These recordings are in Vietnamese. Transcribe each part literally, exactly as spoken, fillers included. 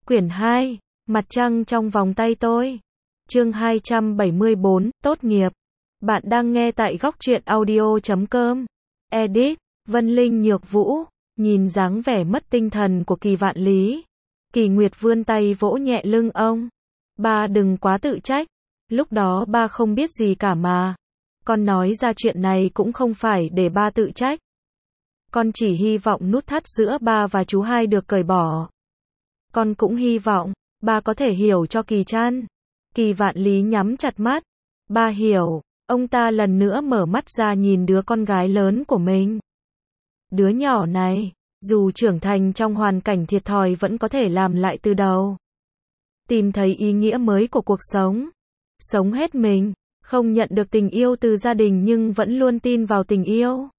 Quyển hai, Mặt trăng trong vòng tay tôi. Chương hai trăm bảy mươi bốn, tốt nghiệp. Bạn đang nghe tại góc truyện audio chấm com. Edit, Vân Linh Nhược Vũ. Nhìn dáng vẻ mất tinh thần của Kỳ Vạn Lý, Kỳ Nguyệt vươn tay vỗ nhẹ lưng ông. Ba đừng quá tự trách. Lúc đó ba không biết gì cả mà. Con nói ra chuyện này cũng không phải để ba tự trách. Con chỉ hy vọng nút thắt giữa ba và chú hai được cởi bỏ. Con cũng hy vọng ba có thể hiểu cho Kỳ Trăn. Kỳ Vạn Lý nhắm chặt mắt. Ba hiểu. Ông ta lần nữa mở mắt ra nhìn đứa con gái lớn của mình. Đứa nhỏ này, dù trưởng thành trong hoàn cảnh thiệt thòi vẫn có thể làm lại từ đầu. Tìm thấy ý nghĩa mới của cuộc sống. Sống hết mình. Không nhận được tình yêu từ gia đình nhưng vẫn luôn tin vào tình yêu.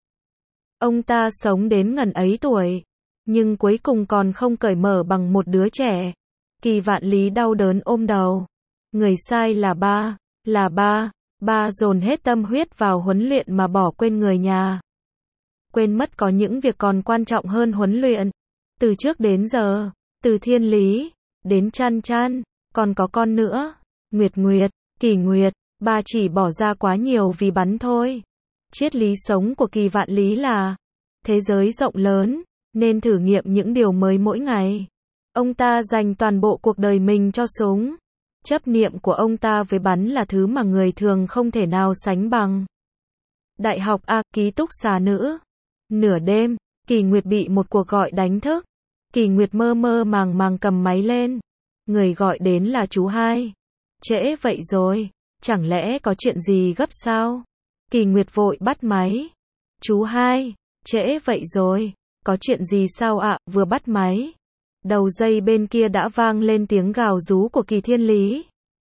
Ông ta sống đến ngần ấy tuổi, nhưng cuối cùng còn không cởi mở bằng một đứa trẻ. Kỳ Vạn Lý đau đớn ôm đầu. Người sai là ba, là ba. Ba dồn hết tâm huyết vào huấn luyện mà bỏ quên người nhà. Quên mất có những việc còn quan trọng hơn huấn luyện. Từ trước đến giờ, từ Thiên Lý, đến Trăn Trăn, còn có con nữa. Nguyệt Nguyệt, Kỳ Nguyệt, ba chỉ bỏ ra quá nhiều vì bắn thôi. Triết lý sống của Kỳ Vạn Lý là thế giới rộng lớn, nên thử nghiệm những điều mới mỗi ngày. Ông ta dành toàn bộ cuộc đời mình cho súng. Chấp niệm của ông ta với bắn là thứ mà người thường không thể nào sánh bằng. Đại học A, ký túc xá nữ. Nửa đêm, Kỳ Nguyệt bị một cuộc gọi đánh thức. Kỳ Nguyệt mơ mơ màng màng cầm máy lên. Người gọi đến là chú hai. Trễ vậy rồi, chẳng lẽ có chuyện gì gấp sao? Kỳ Nguyệt vội bắt máy. Chú hai, trễ vậy rồi, có chuyện gì sao ạ? Vừa bắt máy, đầu dây bên kia đã vang lên tiếng gào rú của Kỳ Thiên Lý.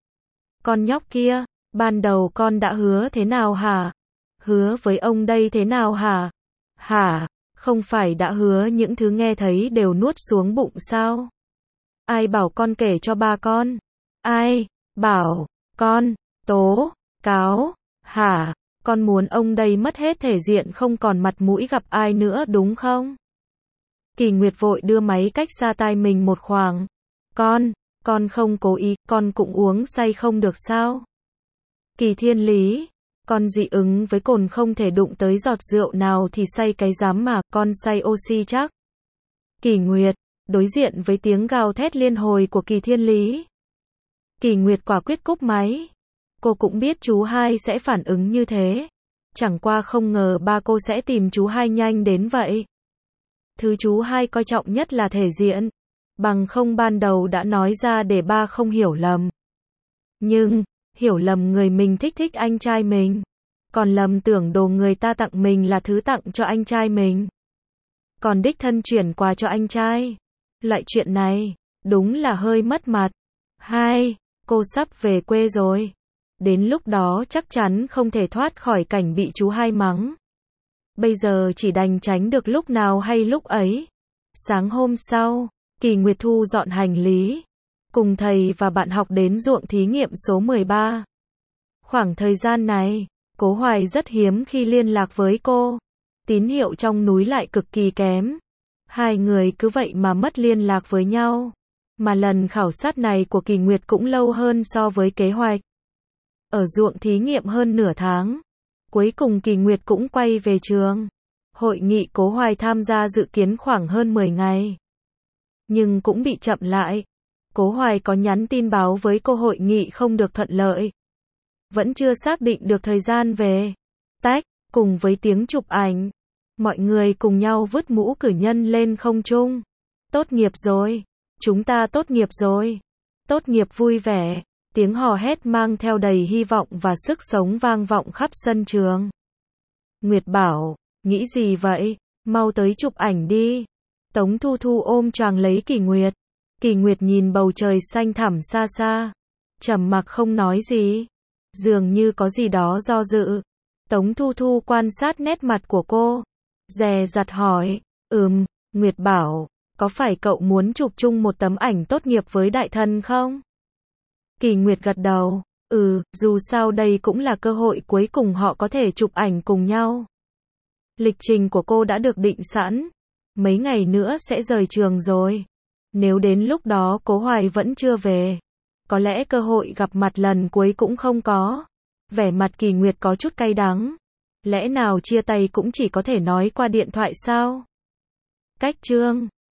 Con nhóc kia, ban đầu con đã hứa thế nào hả? Hứa với ông đây thế nào hả? Hả? Không phải đã hứa những thứ nghe thấy đều nuốt xuống bụng sao? Ai bảo con kể cho ba con? Ai bảo con tố cáo hả? Con muốn ông đây mất hết thể diện không còn mặt mũi gặp ai nữa đúng không? Kỳ Nguyệt vội đưa máy cách xa tai mình một khoảng. Con, con không cố ý, con cũng uống say không được sao? Kỳ Thiên Lý, con dị ứng với cồn không thể đụng tới giọt rượu nào thì say cái dám mà, con say oxy chắc. Kỳ Nguyệt, đối diện với tiếng gào thét liên hồi của Kỳ Thiên Lý, Kỳ Nguyệt quả quyết cúp máy. Cô cũng biết chú hai sẽ phản ứng như thế. Chẳng qua không ngờ ba cô sẽ tìm chú hai nhanh đến vậy. Thứ chú hai coi trọng nhất là thể diện. Bằng không ban đầu đã nói ra để ba không hiểu lầm. Nhưng, hiểu lầm người mình thích thích anh trai mình. Còn lầm tưởng đồ người ta tặng mình là thứ tặng cho anh trai mình. Còn đích thân chuyển quà cho anh trai. Loại chuyện này, đúng là hơi mất mặt. Hai, cô sắp về quê rồi. Đến lúc đó chắc chắn không thể thoát khỏi cảnh bị chú hai mắng. Bây giờ chỉ đành tránh được lúc nào hay lúc ấy. Sáng hôm sau, Kỳ Nguyệt thu dọn hành lý, cùng thầy và bạn học đến ruộng thí nghiệm số mười ba. Khoảng thời gian này, Cố Hoài rất hiếm khi liên lạc với cô. Tín hiệu trong núi lại cực kỳ kém. Hai người cứ vậy mà mất liên lạc với nhau. Mà lần khảo sát này của Kỳ Nguyệt cũng lâu hơn so với kế hoạch. Ở ruộng thí nghiệm hơn nửa tháng. Cuối cùng Kỳ Nguyệt cũng quay về trường. Hội nghị Cố Hoài tham gia dự kiến khoảng hơn mười ngày. Nhưng cũng bị chậm lại. Cố Hoài có nhắn tin báo với cô hội nghị không được thuận lợi. Vẫn chưa xác định được thời gian về. Tách, cùng với tiếng chụp ảnh. Mọi người cùng nhau vứt mũ cử nhân lên không trung. Tốt nghiệp rồi. Chúng ta tốt nghiệp rồi. Tốt nghiệp vui vẻ. Tiếng hò hét mang theo đầy hy vọng và sức sống vang vọng khắp sân trường. Nguyệt bảo, nghĩ gì vậy? Mau tới chụp ảnh đi. Tống Thu Thu ôm choàng lấy Kỳ Nguyệt. Kỳ Nguyệt nhìn bầu trời xanh thẳm xa xa. Trầm mặc không nói gì. Dường như có gì đó do dự. Tống Thu Thu quan sát nét mặt của cô. Dè dặt hỏi, ừm, Nguyệt bảo, có phải cậu muốn chụp chung một tấm ảnh tốt nghiệp với đại thân không? Kỳ Nguyệt gật đầu, ừ, dù sao đây cũng là cơ hội cuối cùng họ có thể chụp ảnh cùng nhau. Lịch trình của cô đã được định sẵn, mấy ngày nữa sẽ rời trường rồi. Nếu đến lúc đó Cố Hoài vẫn chưa về, có lẽ cơ hội gặp mặt lần cuối cũng không có. Vẻ mặt Kỳ Nguyệt có chút cay đắng. Lẽ nào chia tay cũng chỉ có thể nói qua điện thoại sao? Cách chương